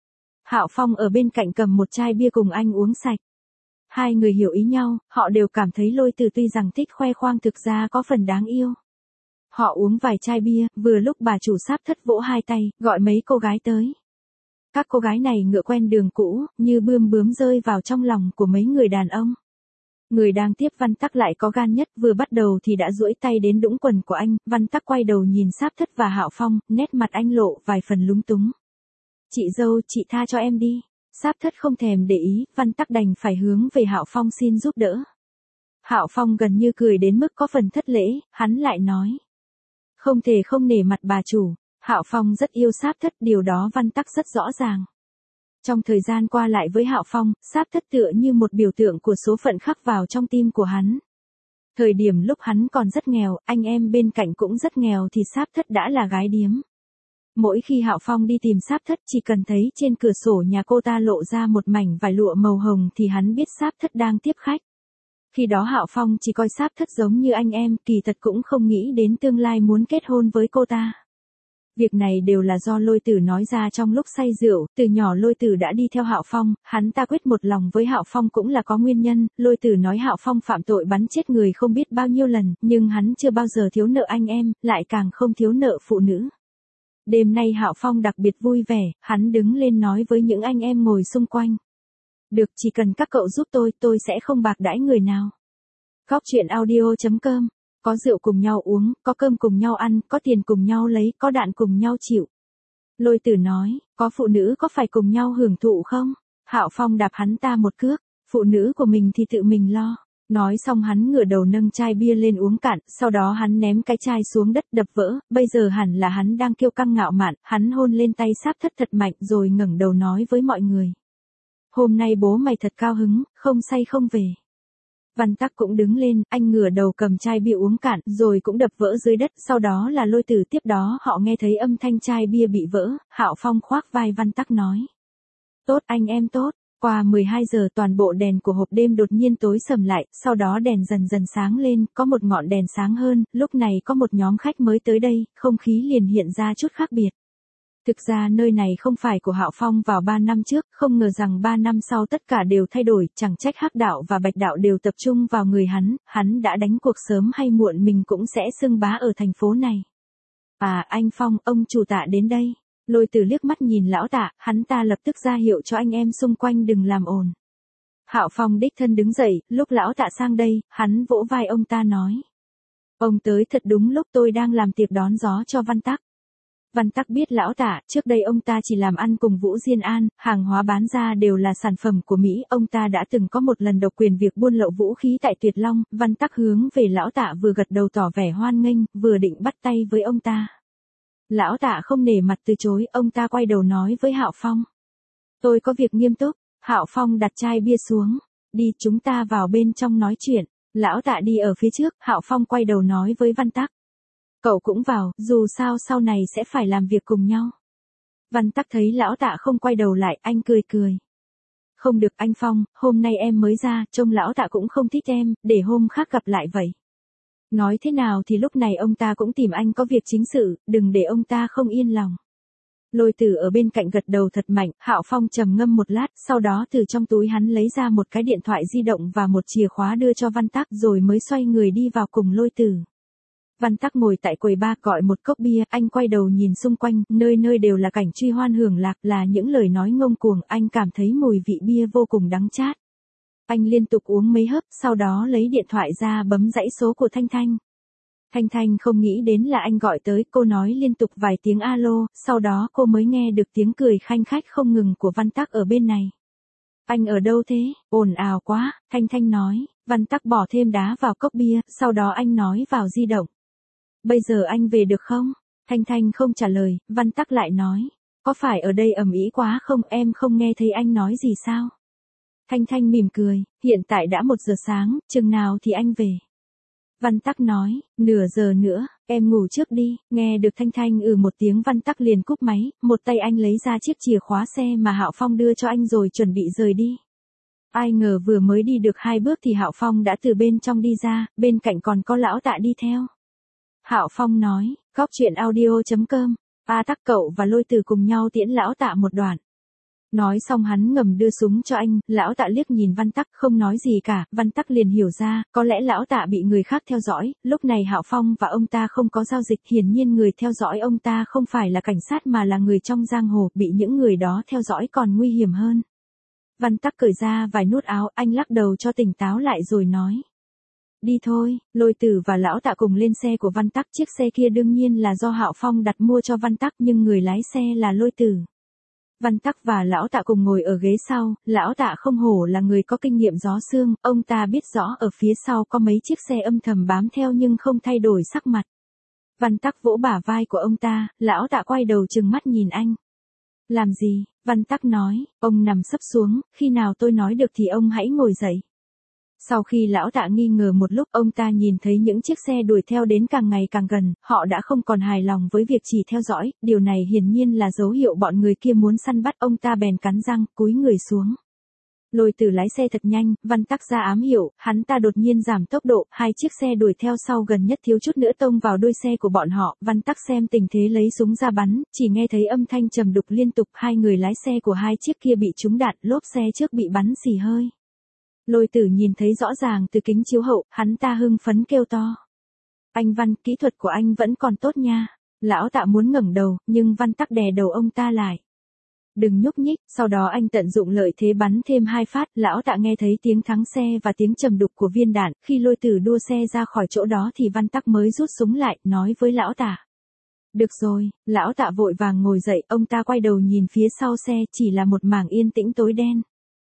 Hạo Phong ở bên cạnh cầm một chai bia cùng anh uống sạch. Hai người hiểu ý nhau, họ đều cảm thấy Lôi Tử tuy rằng thích khoe khoang thực ra có phần đáng yêu. Họ uống vài chai bia, vừa lúc bà chủ Sáp Thất vỗ hai tay, gọi mấy cô gái tới. Các cô gái này ngựa quen đường cũ, như bươm bướm rơi vào trong lòng của mấy người đàn ông. Người đang tiếp Văn Tắc lại có gan nhất, vừa bắt đầu thì đã duỗi tay đến đũng quần của anh, Văn Tắc quay đầu nhìn Sáp Thất và Hạo Phong, nét mặt anh lộ vài phần lúng túng. Chị dâu, chị tha cho em đi. Sáp Thất không thèm để ý, Văn Tắc đành phải hướng về Hạo Phong xin giúp đỡ. Hạo Phong gần như cười đến mức có phần thất lễ, hắn lại nói. Không thể không nể mặt bà chủ, Hạo Phong rất yêu Sáp Thất, điều đó Văn Tắc rất rõ ràng. Trong thời gian qua lại với Hạo Phong, Sáp Thất tựa như một biểu tượng của số phận khắc vào trong tim của hắn. Thời điểm lúc hắn còn rất nghèo, anh em bên cạnh cũng rất nghèo thì Sáp Thất đã là gái điếm. Mỗi khi Hạo Phong đi tìm Sáp Thất chỉ cần thấy trên cửa sổ nhà cô ta lộ ra một mảnh vải lụa màu hồng thì hắn biết Sáp Thất đang tiếp khách. Khi đó Hạo Phong chỉ coi Sáp Thất giống như anh em, kỳ thật cũng không nghĩ đến tương lai muốn kết hôn với cô ta. Việc này đều là do Lôi Tử nói ra trong lúc say rượu, từ nhỏ Lôi Tử đã đi theo Hạo Phong, hắn ta quyết một lòng với Hạo Phong cũng là có nguyên nhân, Lôi Tử nói Hạo Phong phạm tội bắn chết người không biết bao nhiêu lần, nhưng hắn chưa bao giờ thiếu nợ anh em, lại càng không thiếu nợ phụ nữ. Đêm nay Hạo Phong đặc biệt vui vẻ, hắn đứng lên nói với những anh em ngồi xung quanh. Được, chỉ cần các cậu giúp tôi, tôi sẽ không bạc đãi người nào. Góc truyện audio chấm com. Có rượu cùng nhau uống, có cơm cùng nhau ăn, có tiền cùng nhau lấy, có đạn cùng nhau chịu. Lôi Tử nói, có phụ nữ có phải cùng nhau hưởng thụ không? Hạo Phong đạp hắn ta một cước, phụ nữ của mình thì tự mình lo. Nói xong hắn ngửa đầu nâng chai bia lên uống cạn, sau đó hắn ném cái chai xuống đất đập vỡ, bây giờ hẳn là hắn đang kiêu căng ngạo mạn, hắn hôn lên tay sáp thất thật mạnh rồi ngẩng đầu nói với mọi người. Hôm nay bố mày thật cao hứng, không say không về. Văn Tắc cũng đứng lên, anh ngửa đầu cầm chai bia uống cạn, rồi cũng đập vỡ dưới đất, sau đó là Lôi Tử tiếp đó họ nghe thấy âm thanh chai bia bị vỡ, Hạo Phong khoác vai Văn Tắc nói. Tốt anh em tốt. Qua mười hai giờ toàn bộ đèn của hộp đêm đột nhiên tối sầm lại, sau đó đèn dần dần sáng lên, có một ngọn đèn sáng hơn, lúc này có một nhóm khách mới tới đây, không khí liền hiện ra chút khác biệt. Thực ra nơi này không phải của Hạo Phong vào ba năm trước, không ngờ rằng ba năm sau tất cả đều thay đổi, chẳng trách Hắc đạo và Bạch đạo đều tập trung vào người hắn, hắn đã đánh cuộc sớm hay muộn mình cũng sẽ xưng bá ở thành phố này. À anh Phong, ông chủ Tạ đến đây. Lôi Tử liếc mắt nhìn lão Tạ, hắn ta lập tức ra hiệu cho anh em xung quanh đừng làm ồn. Hạo Phong đích thân đứng dậy, lúc lão Tạ sang đây, hắn vỗ vai ông ta nói. Ông tới thật đúng lúc tôi đang làm tiệc đón gió cho Văn Tắc. Văn Tắc biết lão Tạ, trước đây ông ta chỉ làm ăn cùng Vũ Diên An, hàng hóa bán ra đều là sản phẩm của Mỹ, ông ta đã từng có một lần độc quyền việc buôn lậu vũ khí tại Tuyệt Long, Văn Tắc hướng về lão Tạ vừa gật đầu tỏ vẻ hoan nghênh, vừa định bắt tay với ông ta. Lão Tạ không nể mặt từ chối, ông ta quay đầu nói với Hạo Phong. Tôi có việc nghiêm túc. Hạo Phong đặt chai bia xuống. Đi chúng ta vào bên trong nói chuyện. Lão Tạ đi ở phía trước, Hạo Phong quay đầu nói với Văn Tắc. Cậu cũng vào, dù sao sau này sẽ phải làm việc cùng nhau. Văn Tắc thấy lão Tạ không quay đầu lại, anh cười cười. Không được anh Phong, hôm nay em mới ra, trông lão Tạ cũng không thích em, để hôm khác gặp lại vậy. Nói thế nào thì lúc này ông ta cũng tìm anh có việc chính sự, đừng để ông ta không yên lòng. Lôi Tử ở bên cạnh gật đầu thật mạnh, Hạo Phong trầm ngâm một lát, sau đó từ trong túi hắn lấy ra một cái điện thoại di động và một chìa khóa đưa cho Văn Tắc rồi mới xoay người đi vào cùng Lôi Tử. Văn Tắc ngồi tại quầy bar gọi một cốc bia, anh quay đầu nhìn xung quanh, nơi nơi đều là cảnh truy hoan hưởng lạc, là những lời nói ngông cuồng, anh cảm thấy mùi vị bia vô cùng đắng chát. Anh liên tục uống mấy hớp, sau đó lấy điện thoại ra bấm dãy số của Thanh Thanh. Thanh Thanh không nghĩ đến là anh gọi tới, cô nói liên tục vài tiếng alo, sau đó cô mới nghe được tiếng cười khanh khách không ngừng của Văn Tắc ở bên này. Anh ở đâu thế? Ồn ào quá, Thanh Thanh nói. Văn Tắc bỏ thêm đá vào cốc bia, sau đó anh nói vào di động. Bây giờ anh về được không? Thanh Thanh không trả lời, Văn Tắc lại nói. Có phải ở đây ầm ĩ quá không, em không nghe thấy anh nói gì sao? Thanh Thanh mỉm cười, hiện tại đã một giờ sáng, chừng nào thì anh về? Văn Tắc nói, nửa giờ nữa, em ngủ trước đi, nghe được Thanh Thanh ừ một tiếng Văn Tắc liền cúp máy, một tay anh lấy ra chiếc chìa khóa xe mà Hạo Phong đưa cho anh rồi chuẩn bị rời đi. Ai ngờ vừa mới đi được hai bước thì Hạo Phong đã từ bên trong đi ra, bên cạnh còn có lão Tạ đi theo. Hạo Phong nói, góc chuyện audio chấm com, A Tắc cậu và Lôi Tử cùng nhau tiễn lão Tạ một đoạn. Nói xong hắn ngầm đưa súng cho anh, lão Tạ liếc nhìn Văn Tắc không nói gì cả, Văn Tắc liền hiểu ra, có lẽ lão Tạ bị người khác theo dõi, lúc này Hạo Phong và ông ta không có giao dịch, hiển nhiên người theo dõi ông ta không phải là cảnh sát mà là người trong giang hồ, bị những người đó theo dõi còn nguy hiểm hơn. Văn Tắc cởi ra vài nút áo, anh lắc đầu cho tỉnh táo lại rồi nói. Đi thôi, Lôi Tử và lão Tạ cùng lên xe của Văn Tắc, chiếc xe kia đương nhiên là do Hạo Phong đặt mua cho Văn Tắc nhưng người lái xe là Lôi Tử. Văn Tắc và lão Tạ cùng ngồi ở ghế sau, lão Tạ không hổ là người có kinh nghiệm gió xương, ông ta biết rõ ở phía sau có mấy chiếc xe âm thầm bám theo nhưng không thay đổi sắc mặt. Văn Tắc vỗ bả vai của ông ta, lão Tạ quay đầu trừng mắt nhìn anh. Làm gì? Văn Tắc nói, ông nằm sấp xuống, khi nào tôi nói được thì ông hãy ngồi dậy. Sau khi lão Tạ nghi ngờ một lúc, ông ta nhìn thấy những chiếc xe đuổi theo đến càng ngày càng gần, họ đã không còn hài lòng với việc chỉ theo dõi, điều này hiển nhiên là dấu hiệu bọn người kia muốn săn bắt, ông ta bèn cắn răng, cúi người xuống. Lôi Tử lái xe thật nhanh, Văn Tắc ra ám hiệu, hắn ta đột nhiên giảm tốc độ, hai chiếc xe đuổi theo sau gần nhất thiếu chút nữa tông vào đuôi xe của bọn họ, Văn Tắc xem tình thế lấy súng ra bắn, chỉ nghe thấy âm thanh trầm đục liên tục, hai người lái xe của hai chiếc kia bị trúng đạn, lốp xe trước bị bắn xì hơi. Lôi Tử nhìn thấy rõ ràng từ kính chiếu hậu, hắn ta hưng phấn kêu to. Anh Văn, kỹ thuật của anh vẫn còn tốt nha. Lão Tạ muốn ngẩng đầu, nhưng Văn Tắc đè đầu ông ta lại. Đừng nhúc nhích, sau đó anh tận dụng lợi thế bắn thêm hai phát, lão Tạ nghe thấy tiếng thắng xe và tiếng trầm đục của viên đạn, khi Lôi Tử đua xe ra khỏi chỗ đó thì Văn Tắc mới rút súng lại, nói với lão Tạ. Được rồi, lão Tạ vội vàng ngồi dậy, ông ta quay đầu nhìn phía sau xe, chỉ là một mảng yên tĩnh tối đen.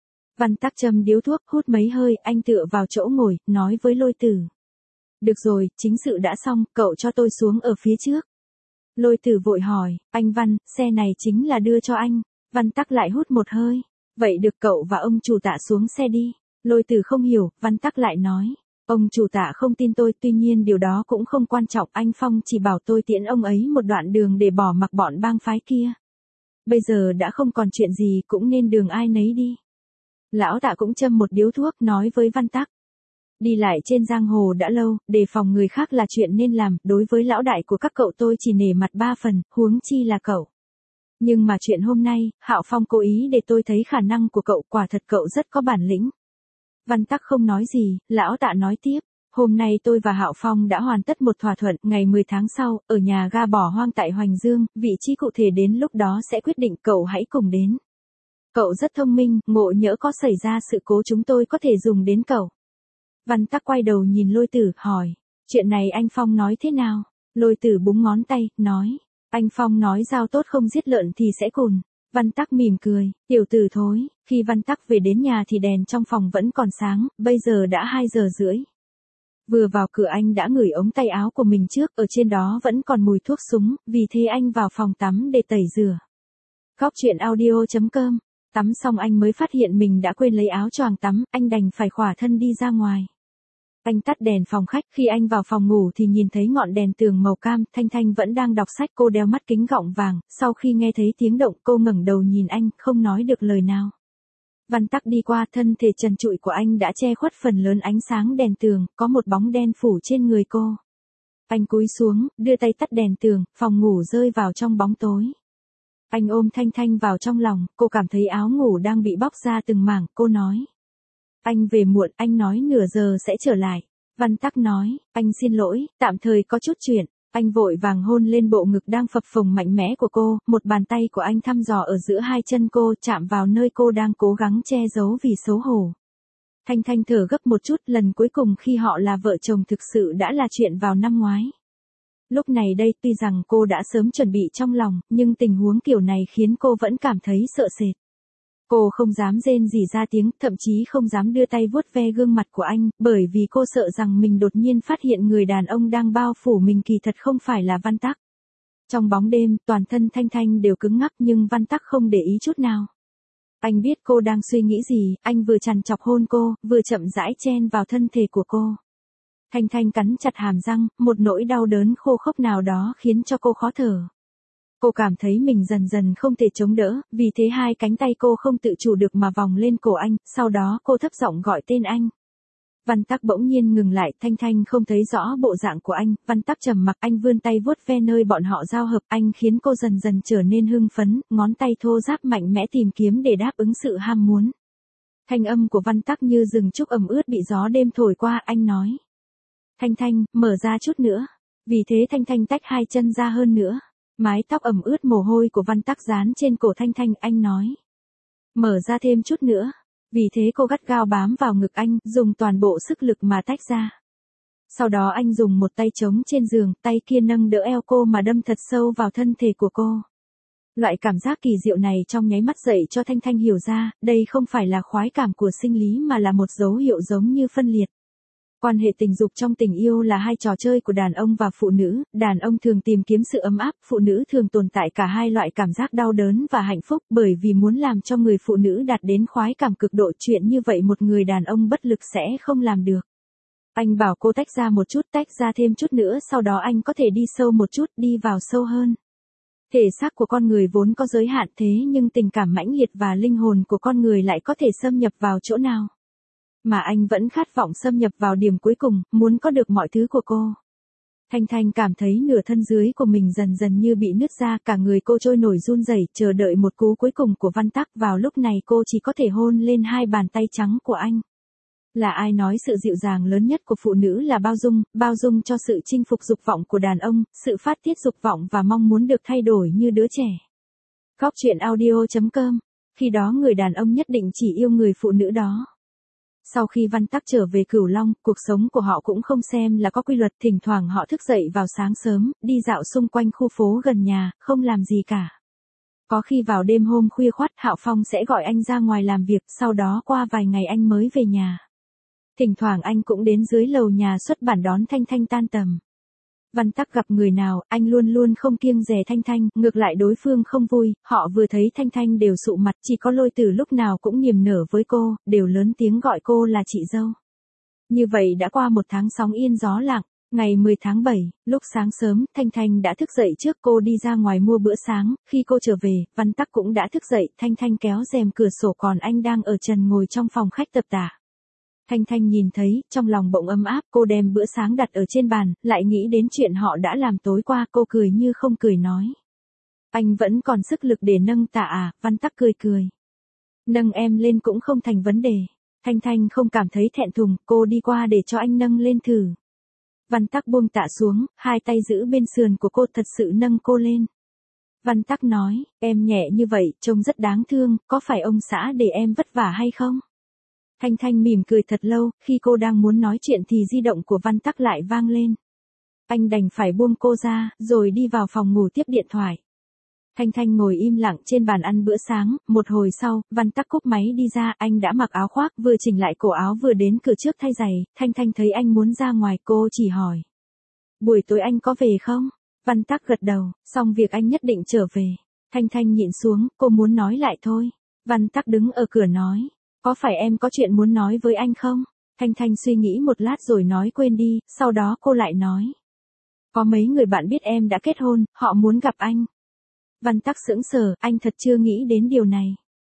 Văn Tắc châm điếu thuốc, hút mấy hơi, anh tựa vào chỗ ngồi, nói với Lôi Tử. Được rồi, chính sự đã xong, cậu cho tôi xuống ở phía trước. Lôi Tử vội hỏi, anh Văn, xe này chính là đưa cho anh. Văn Tắc lại hút một hơi. Vậy được, cậu và ông chủ Tạ xuống xe đi. Lôi Tử không hiểu, Văn Tắc lại nói. Ông chủ Tạ không tin tôi, tuy nhiên điều đó cũng không quan trọng, anh Phong chỉ bảo tôi tiễn ông ấy một đoạn đường để bỏ mặc bọn bang phái kia. Bây giờ đã không còn chuyện gì, cũng nên đường ai nấy đi. Lão Tạ cũng châm một điếu thuốc, nói với Văn Tắc. Đi lại trên giang hồ đã lâu, đề phòng người khác là chuyện nên làm, đối với lão đại của các cậu tôi chỉ nể mặt ba phần, huống chi là cậu. Nhưng mà chuyện hôm nay, Hạo Phong cố ý để tôi thấy khả năng của cậu, quả thật cậu rất có bản lĩnh. Văn Tắc không nói gì, lão Tạ nói tiếp. Hôm nay tôi và Hạo Phong đã hoàn tất một thỏa thuận, ngày mười tháng sau, ở nhà ga bỏ hoang tại Hoành Dương, vị trí cụ thể đến lúc đó sẽ quyết định, cậu hãy cùng đến. Cậu rất thông minh, ngộ nhỡ có xảy ra sự cố chúng tôi có thể dùng đến cậu. Văn Tắc quay đầu nhìn Lôi Tử, hỏi. Chuyện này anh Phong nói thế nào? Lôi Tử búng ngón tay, nói. Anh Phong nói dao tốt không giết lợn thì sẽ cùn. Văn Tắc mỉm cười, tiểu tử thối. Khi Văn Tắc về đến nhà thì đèn trong phòng vẫn còn sáng, bây giờ đã hai giờ rưỡi. Vừa vào cửa anh đã ngửi ống tay áo của mình trước, ở trên đó vẫn còn mùi thuốc súng, vì thế anh vào phòng tắm để tẩy rửa. Góc truyện audio chấm com. Tắm xong anh mới phát hiện mình đã quên lấy áo choàng tắm, anh đành phải khỏa thân đi ra ngoài. Anh tắt đèn phòng khách, khi anh vào phòng ngủ thì nhìn thấy ngọn đèn tường màu cam, Thanh Thanh vẫn đang đọc sách, cô đeo mắt kính gọng vàng, sau khi nghe thấy tiếng động cô ngẩng đầu nhìn anh, không nói được lời nào. Văn Tắc đi qua, thân thể trần trụi của anh đã che khuất phần lớn ánh sáng đèn tường, có một bóng đen phủ trên người cô. Anh cúi xuống, đưa tay tắt đèn tường, phòng ngủ rơi vào trong bóng tối. Anh ôm Thanh Thanh vào trong lòng, cô cảm thấy áo ngủ đang bị bóc ra từng mảng, cô nói. Anh về muộn, anh nói nửa giờ sẽ trở lại. Văn Tắc nói, anh xin lỗi, tạm thời có chút chuyện. Anh vội vàng hôn lên bộ ngực đang phập phồng mạnh mẽ của cô, một bàn tay của anh thăm dò ở giữa hai chân cô, chạm vào nơi cô đang cố gắng che giấu vì xấu hổ. Thanh Thanh thở gấp một chút, lần cuối cùng khi họ là vợ chồng thực sự đã là chuyện vào năm ngoái. Lúc này đây, tuy rằng cô đã sớm chuẩn bị trong lòng, nhưng tình huống kiểu này khiến cô vẫn cảm thấy sợ sệt. Cô không dám rên rỉ ra tiếng, thậm chí không dám đưa tay vuốt ve gương mặt của anh, bởi vì cô sợ rằng mình đột nhiên phát hiện người đàn ông đang bao phủ mình kỳ thật không phải là Văn Tắc. Trong bóng đêm, toàn thân Thanh Thanh đều cứng ngắc nhưng Văn Tắc không để ý chút nào. Anh biết cô đang suy nghĩ gì, anh vừa trằn trọc hôn cô, vừa chậm rãi chen vào thân thể của cô. Thanh Thanh cắn chặt hàm răng, một nỗi đau đớn khô khốc nào đó khiến cho cô khó thở. Cô cảm thấy mình dần dần không thể chống đỡ, vì thế hai cánh tay cô không tự chủ được mà vòng lên cổ anh, sau đó cô thấp giọng gọi tên anh. Văn Tắc bỗng nhiên ngừng lại, Thanh Thanh không thấy rõ bộ dạng của anh, Văn Tắc trầm mặc, anh vươn tay vuốt ve nơi bọn họ giao hợp, anh khiến cô dần dần trở nên hưng phấn, ngón tay thô ráp mạnh mẽ tìm kiếm để đáp ứng sự ham muốn. Thanh âm của Văn Tắc như rừng trúc ẩm ướt bị gió đêm thổi qua, anh nói. Thanh Thanh, mở ra chút nữa. Vì thế Thanh Thanh tách hai chân ra hơn nữa. Mái tóc ẩm ướt mồ hôi của Văn Tắc dán trên cổ Thanh Thanh, anh nói. Mở ra thêm chút nữa. Vì thế cô gắt gao bám vào ngực anh, dùng toàn bộ sức lực mà tách ra. Sau đó anh dùng một tay chống trên giường, tay kia nâng đỡ eo cô mà đâm thật sâu vào thân thể của cô. Loại cảm giác kỳ diệu này trong nháy mắt dậy cho Thanh Thanh hiểu ra, đây không phải là khoái cảm của sinh lý mà là một dấu hiệu giống như phân liệt. Quan hệ tình dục trong tình yêu là hai trò chơi của đàn ông và phụ nữ, đàn ông thường tìm kiếm sự ấm áp, phụ nữ thường tồn tại cả hai loại cảm giác đau đớn và hạnh phúc, bởi vì muốn làm cho người phụ nữ đạt đến khoái cảm cực độ, chuyện như vậy một người đàn ông bất lực sẽ không làm được. Anh bảo cô tách ra một chút, tách ra thêm chút nữa, sau đó anh có thể đi sâu một chút, đi vào sâu hơn. Thể xác của con người vốn có giới hạn, thế nhưng tình cảm mãnh liệt và linh hồn của con người lại có thể xâm nhập vào chỗ nào. Mà anh vẫn khát vọng xâm nhập vào điểm cuối cùng, muốn có được mọi thứ của cô. Thanh Thanh cảm thấy nửa thân dưới của mình dần dần như bị nứt ra, cả người cô trôi nổi run rẩy, chờ đợi một cú cuối cùng của Văn Tắc. Vào lúc này cô chỉ có thể hôn lên hai bàn tay trắng của anh. Là ai nói sự dịu dàng lớn nhất của phụ nữ là bao dung, bao dung cho sự chinh phục dục vọng của đàn ông, sự phát tiết dục vọng và mong muốn được thay đổi như đứa trẻ. Góc truyện audio chấm com. Khi đó người đàn ông nhất định chỉ yêu người phụ nữ đó. Sau khi Văn Tắc trở về Cửu Long, cuộc sống của họ cũng không xem là có quy luật, thỉnh thoảng họ thức dậy vào sáng sớm, đi dạo xung quanh khu phố gần nhà, không làm gì cả. Có khi vào đêm hôm khuya khoắt Hạo Phong sẽ gọi anh ra ngoài làm việc, sau đó qua vài ngày anh mới về nhà. Thỉnh thoảng anh cũng đến dưới lầu nhà xuất bản đón Thanh Thanh tan tầm. Văn Tắc gặp người nào, anh luôn luôn không kiêng dè Thanh Thanh, ngược lại đối phương không vui, họ vừa thấy Thanh Thanh đều sụ mặt, chỉ có Lôi Tử lúc nào cũng niềm nở với cô, đều lớn tiếng gọi cô là chị dâu. Như vậy đã qua một tháng sóng yên gió lặng, ngày mười tháng bảy, lúc sáng sớm, Thanh Thanh đã thức dậy trước cô đi ra ngoài mua bữa sáng, khi cô trở về, Văn Tắc cũng đã thức dậy, Thanh Thanh kéo rèm cửa sổ còn anh đang ở trần ngồi trong phòng khách tập tả. Thanh Thanh nhìn thấy, trong lòng bỗng ấm áp, cô đem bữa sáng đặt ở trên bàn, lại nghĩ đến chuyện họ đã làm tối qua, cô cười như không cười nói. Anh vẫn còn sức lực để nâng tạ à, Văn Tắc cười cười. Nâng em lên cũng không thành vấn đề. Thanh Thanh không cảm thấy thẹn thùng, cô đi qua để cho anh nâng lên thử. Văn Tắc buông tạ xuống, hai tay giữ bên sườn của cô thật sự nâng cô lên. Văn Tắc nói, em nhẹ như vậy, trông rất đáng thương, có phải ông xã để em vất vả hay không? Thanh Thanh mỉm cười thật lâu, khi cô đang muốn nói chuyện thì di động của Văn Tắc lại vang lên. Anh đành phải buông cô ra, rồi đi vào phòng ngủ tiếp điện thoại. Thanh Thanh ngồi im lặng trên bàn ăn bữa sáng, một hồi sau, Văn Tắc cúp máy đi ra, anh đã mặc áo khoác, vừa chỉnh lại cổ áo vừa đến cửa trước thay giày, Thanh Thanh thấy anh muốn ra ngoài, cô chỉ hỏi. Buổi tối anh có về không? Văn Tắc gật đầu, xong việc anh nhất định trở về. Thanh Thanh nhịn xuống, cô muốn nói lại thôi. Văn Tắc đứng ở cửa nói. Có phải em có chuyện muốn nói với anh không? Thanh Thanh suy nghĩ một lát rồi nói quên đi, sau đó cô lại nói. Có mấy người bạn biết em đã kết hôn, họ muốn gặp anh. Văn Tắc sững sờ, anh thật chưa nghĩ đến điều này.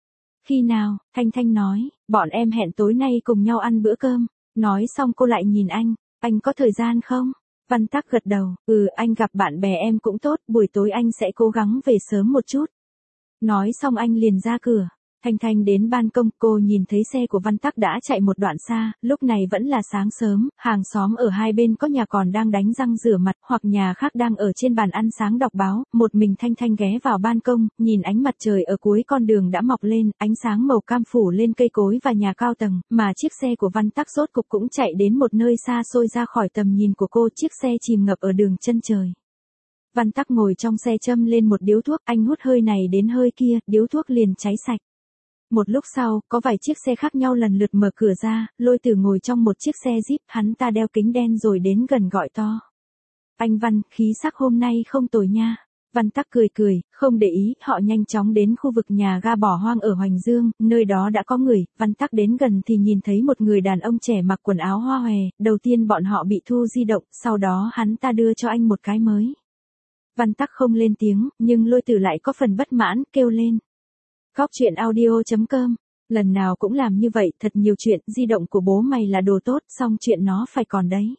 Khi nào? Thanh Thanh nói, bọn em hẹn tối nay cùng nhau ăn bữa cơm. Nói xong cô lại nhìn anh, anh có thời gian không? Văn Tắc gật đầu, ừ anh gặp bạn bè em cũng tốt, buổi tối anh sẽ cố gắng về sớm một chút. Nói xong anh liền ra cửa. Thanh Thanh đến ban công, cô nhìn thấy xe của Văn Tắc đã chạy một đoạn xa, lúc này vẫn là sáng sớm, hàng xóm ở hai bên có nhà còn đang đánh răng rửa mặt, hoặc nhà khác đang ở trên bàn ăn sáng đọc báo, một mình Thanh Thanh ghé vào ban công, nhìn ánh mặt trời ở cuối con đường đã mọc lên, ánh sáng màu cam phủ lên cây cối và nhà cao tầng, mà chiếc xe của Văn Tắc rốt cục cũng chạy đến một nơi xa xôi ra khỏi tầm nhìn của cô, chiếc xe chìm ngập ở đường chân trời. Văn Tắc ngồi trong xe châm lên một điếu thuốc, anh hút hơi này đến hơi kia, điếu thuốc liền cháy sạch. Một lúc sau, có vài chiếc xe khác nhau lần lượt mở cửa ra, Lôi Tử ngồi trong một chiếc xe Jeep, hắn ta đeo kính đen rồi đến gần gọi to. Anh Văn, khí sắc hôm nay không tồi nha. Văn Tắc cười cười, không để ý, họ nhanh chóng đến khu vực nhà ga bỏ hoang ở Hoành Dương, nơi đó đã có người, Văn Tắc đến gần thì nhìn thấy một người đàn ông trẻ mặc quần áo hoa hòe, đầu tiên bọn họ bị thu di động, sau đó hắn ta đưa cho anh một cái mới. Văn Tắc không lên tiếng, nhưng Lôi Tử lại có phần bất mãn, kêu lên. Góc truyện audio chấm com, lần nào cũng làm như vậy, thật nhiều chuyện, di động của bố mày là đồ tốt, xong chuyện nó phải còn đấy.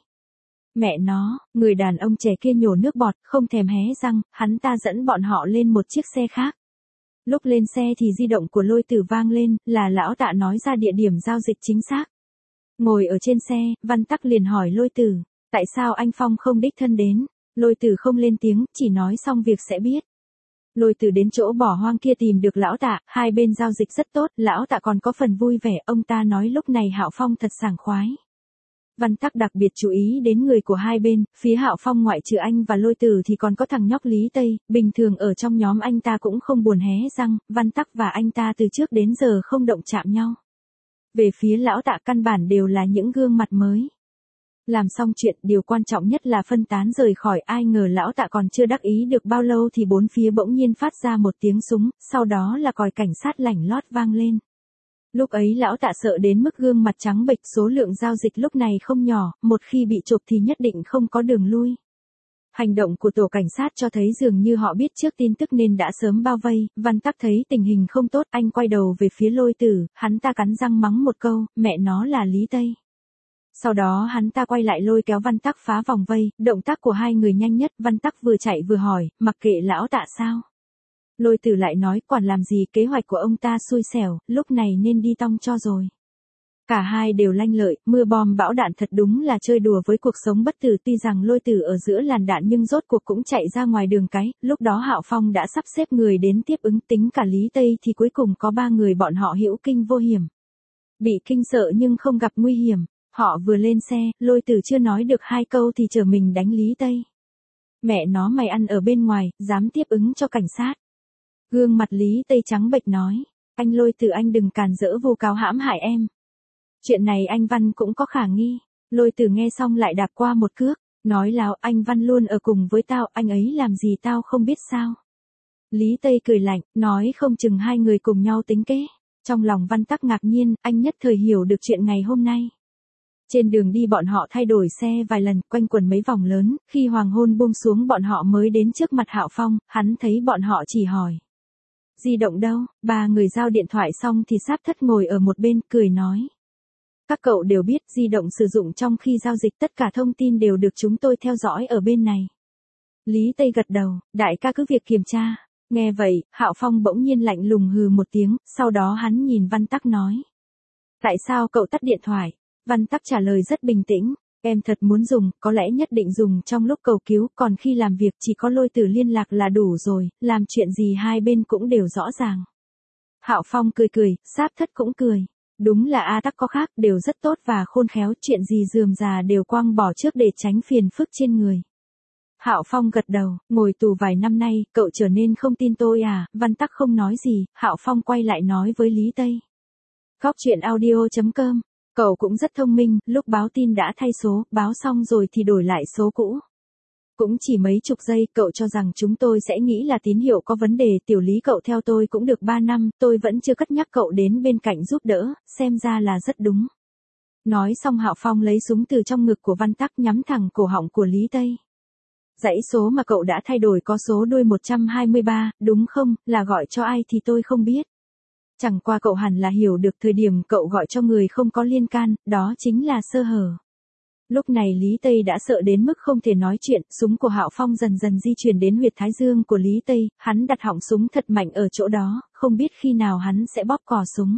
Mẹ nó, người đàn ông trẻ kia nhổ nước bọt, không thèm hé răng, hắn ta dẫn bọn họ lên một chiếc xe khác. Lúc lên xe thì di động của Lôi Tử vang lên, là lão Tạ nói ra địa điểm giao dịch chính xác. Ngồi ở trên xe, Văn Tắc liền hỏi Lôi Tử, tại sao anh Phong không đích thân đến? Lôi Tử không lên tiếng, chỉ nói xong việc sẽ biết. Lôi Tử đến chỗ bỏ hoang kia tìm được lão Tạ, hai bên giao dịch rất tốt, lão Tạ còn có phần vui vẻ, ông ta nói lúc này Hạo Phong thật sảng khoái. Văn Tắc đặc biệt chú ý đến người của hai bên, phía Hạo Phong ngoại trừ anh và Lôi Tử thì còn có thằng nhóc Lý Tây, bình thường ở trong nhóm anh ta cũng không buồn hé răng, Văn Tắc và anh ta từ trước đến giờ không động chạm nhau. Về phía lão Tạ căn bản đều là những gương mặt mới. Làm xong chuyện, điều quan trọng nhất là phân tán rời khỏi, ai ngờ lão Tạ còn chưa đắc ý được bao lâu thì bốn phía bỗng nhiên phát ra một tiếng súng, sau đó là còi cảnh sát lảnh lót vang lên. Lúc ấy lão Tạ sợ đến mức gương mặt trắng bệch, số lượng giao dịch lúc này không nhỏ, một khi bị chụp thì nhất định không có đường lui. Hành động của tổ cảnh sát cho thấy dường như họ biết trước tin tức nên đã sớm bao vây, Văn Tắc thấy tình hình không tốt, anh quay đầu về phía Lôi Tử, hắn ta cắn răng mắng một câu, mẹ nó là Lý Tây. Sau đó hắn ta quay lại lôi kéo Văn Tắc phá vòng vây, động tác của hai người nhanh nhất, Văn Tắc vừa chạy vừa hỏi, mặc kệ lão Tạ sao? Lôi Tử lại nói, quản làm gì, kế hoạch của ông ta xui xẻo, lúc này nên đi tong cho rồi. Cả hai đều lanh lợi, mưa bom bão đạn thật đúng là chơi đùa với cuộc sống bất tử, tuy rằng Lôi Tử ở giữa làn đạn nhưng rốt cuộc cũng chạy ra ngoài đường cái, lúc đó Hạo Phong đã sắp xếp người đến tiếp ứng, tính cả Lý Tây thì cuối cùng có ba người bọn họ hữu kinh vô hiểm. Bị kinh sợ nhưng không gặp nguy hiểm. Họ vừa lên xe, Lôi Tử chưa nói được hai câu thì trở mình đánh Lý Tây. Mẹ nó mày ăn ở bên ngoài, dám tiếp ứng cho cảnh sát. Gương mặt Lý Tây trắng bệch nói, anh Lôi Tử anh đừng càn rỡ vô cáo hãm hại em. Chuyện này anh Văn cũng có khả nghi. Lôi Tử nghe xong lại đạp qua một cước, nói láo anh Văn luôn ở cùng với tao, anh ấy làm gì tao không biết sao. Lý Tây cười lạnh, nói không chừng hai người cùng nhau tính kế. Trong lòng Văn Tắc ngạc nhiên, anh nhất thời hiểu được chuyện ngày hôm nay. Trên đường đi bọn họ thay đổi xe vài lần, quanh quẩn mấy vòng lớn, khi hoàng hôn buông xuống bọn họ mới đến trước mặt Hạo Phong, hắn thấy bọn họ chỉ hỏi. Di động đâu? Ba người giao điện thoại xong thì Sáp Thất ngồi ở một bên, cười nói. Các cậu đều biết di động sử dụng trong khi giao dịch, tất cả thông tin đều được chúng tôi theo dõi ở bên này. Lý Tây gật đầu, đại ca cứ việc kiểm tra. Nghe vậy, Hạo Phong bỗng nhiên lạnh lùng hừ một tiếng, sau đó hắn nhìn Văn Tắc nói. Tại sao cậu tắt điện thoại? Văn Tắc trả lời rất bình tĩnh, em thật muốn dùng, có lẽ nhất định dùng trong lúc cầu cứu, còn khi làm việc chỉ có Lôi Tử liên lạc là đủ rồi, làm chuyện gì hai bên cũng đều rõ ràng. Hạo Phong cười cười, Sáp Thất cũng cười. Đúng là A Tắc có khác, đều rất tốt và khôn khéo, chuyện gì rườm rà đều quăng bỏ trước để tránh phiền phức trên người. Hạo Phong gật đầu, ngồi tù vài năm nay, cậu trở nên không tin tôi à? Văn Tắc không nói gì, Hạo Phong quay lại nói với Lý Tây. Góc chuyện audio chấm com, cậu cũng rất thông minh, lúc báo tin đã thay số, báo xong rồi thì đổi lại số cũ. Cũng chỉ mấy chục giây, cậu cho rằng chúng tôi sẽ nghĩ là tín hiệu có vấn đề, tiểu Lý cậu theo tôi cũng được ba năm, tôi vẫn chưa cất nhắc cậu đến bên cạnh giúp đỡ, xem ra là rất đúng. Nói xong Hạo Phong lấy súng từ trong ngực của Văn Tắc nhắm thẳng cổ họng của Lý Tây. Dãy số mà cậu đã thay đổi có số đuôi một trăm hai mươi ba, đúng không, là gọi cho ai thì tôi không biết. Chẳng qua cậu hẳn là hiểu được thời điểm cậu gọi cho người không có liên can, đó chính là sơ hở. Lúc này Lý Tây đã sợ đến mức không thể nói chuyện, súng của Hạo Phong dần dần di chuyển đến huyệt thái dương của Lý Tây, hắn đặt họng súng thật mạnh ở chỗ đó, không biết khi nào hắn sẽ bóp cò súng.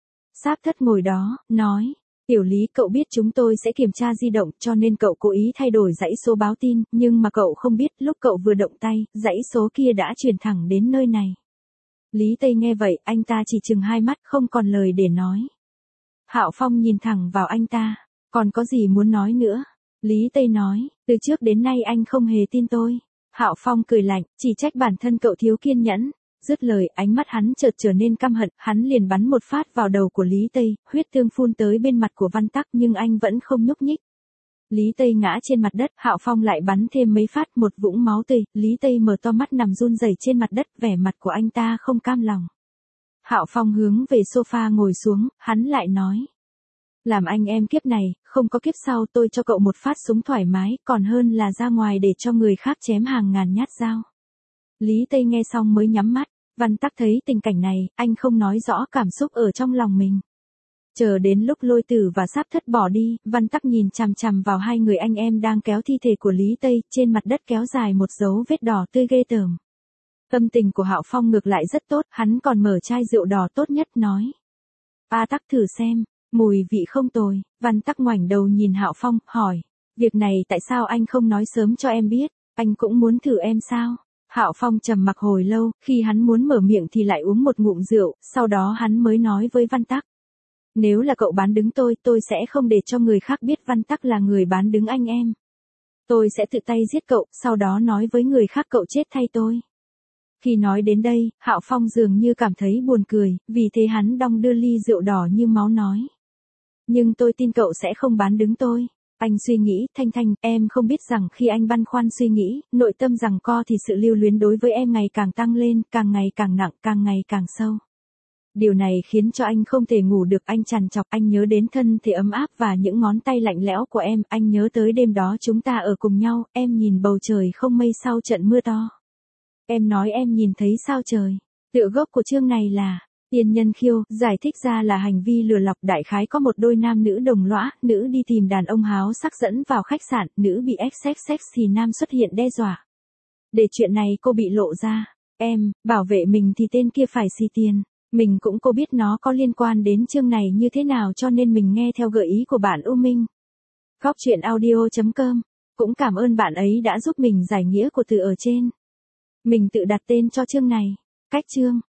Sáp Thất ngồi đó, nói. Tiểu Lý cậu biết chúng tôi sẽ kiểm tra di động cho nên cậu cố ý thay đổi dãy số báo tin, nhưng mà cậu không biết lúc cậu vừa động tay, dãy số kia đã truyền thẳng đến nơi này. Lý Tây nghe vậy, anh ta chỉ chừng hai mắt không còn lời để nói. Hạo Phong nhìn thẳng vào anh ta, còn có gì muốn nói nữa? Lý Tây nói, từ trước đến nay anh không hề tin tôi. Hạo Phong cười lạnh, chỉ trách bản thân cậu thiếu kiên nhẫn. Dứt lời, ánh mắt hắn chợt trở nên căm hận, hắn liền bắn một phát vào đầu của Lý Tây, huyết tương phun tới bên mặt của Văn Tắc nhưng anh vẫn không nhúc nhích. Lý Tây ngã trên mặt đất, Hạo Phong lại bắn thêm mấy phát, một vũng máu tươi, Lý Tây mở to mắt nằm run rẩy trên mặt đất, vẻ mặt của anh ta không cam lòng. Hạo Phong hướng về sofa ngồi xuống, hắn lại nói. Làm anh em kiếp này, không có kiếp sau, tôi cho cậu một phát súng thoải mái, còn hơn là ra ngoài để cho người khác chém hàng ngàn nhát dao. Lý Tây nghe xong mới nhắm mắt. Văn Tắc thấy tình cảnh này, anh không nói rõ cảm xúc ở trong lòng mình. Chờ đến lúc Lôi Tử và Sáp Thất bỏ đi, Văn Tắc nhìn chằm chằm vào hai người anh em đang kéo thi thể của Lý Tây, trên mặt đất kéo dài một dấu vết đỏ tươi ghê tởm. Tâm tình của Hạo Phong ngược lại rất tốt, hắn còn mở chai rượu đỏ tốt nhất nói. A Tắc thử xem, mùi vị không tồi. Văn Tắc ngoảnh đầu nhìn Hạo Phong, hỏi. Việc này tại sao anh không nói sớm cho em biết, anh cũng muốn thử em sao? Hạo Phong trầm mặc hồi lâu, khi hắn muốn mở miệng thì lại uống một ngụm rượu, sau đó hắn mới nói với Văn Tắc. Nếu là cậu bán đứng tôi, tôi sẽ không để cho người khác biết Văn Tắc là người bán đứng anh em. Tôi sẽ tự tay giết cậu, sau đó nói với người khác cậu chết thay tôi. Khi nói đến đây, Hạo Phong dường như cảm thấy buồn cười, vì thế hắn đong đưa ly rượu đỏ như máu nói. Nhưng tôi tin cậu sẽ không bán đứng tôi. Anh suy nghĩ, Thanh Thanh, em không biết rằng khi anh băn khoăn suy nghĩ, nội tâm giằng co thì sự lưu luyến đối với em ngày càng tăng lên, càng ngày càng nặng, càng ngày càng sâu. Điều này khiến cho anh không thể ngủ được, anh trằn trọc, anh nhớ đến thân thể ấm áp và những ngón tay lạnh lẽo của em, anh nhớ tới đêm đó chúng ta ở cùng nhau, em nhìn bầu trời không mây sau trận mưa to. Em nói em nhìn thấy sao trời. Tựa gốc của chương này là Tiên Nhân Khiêu, giải thích ra là hành vi lừa lọc, đại khái có một đôi nam nữ đồng lõa, nữ đi tìm đàn ông háo sắc dẫn vào khách sạn, nữ bị ép sex sex thì nam xuất hiện đe dọa. Để chuyện này cô bị lộ ra, em, bảo vệ mình thì tên kia phải xì tiền, mình cũng cô biết nó có liên quan đến chương này như thế nào cho nên mình nghe theo gợi ý của bạn U Minh. Góc chuyện audio chấm com, cũng cảm ơn bạn ấy đã giúp mình giải nghĩa của từ ở trên. Mình tự đặt tên cho chương này, cách chương.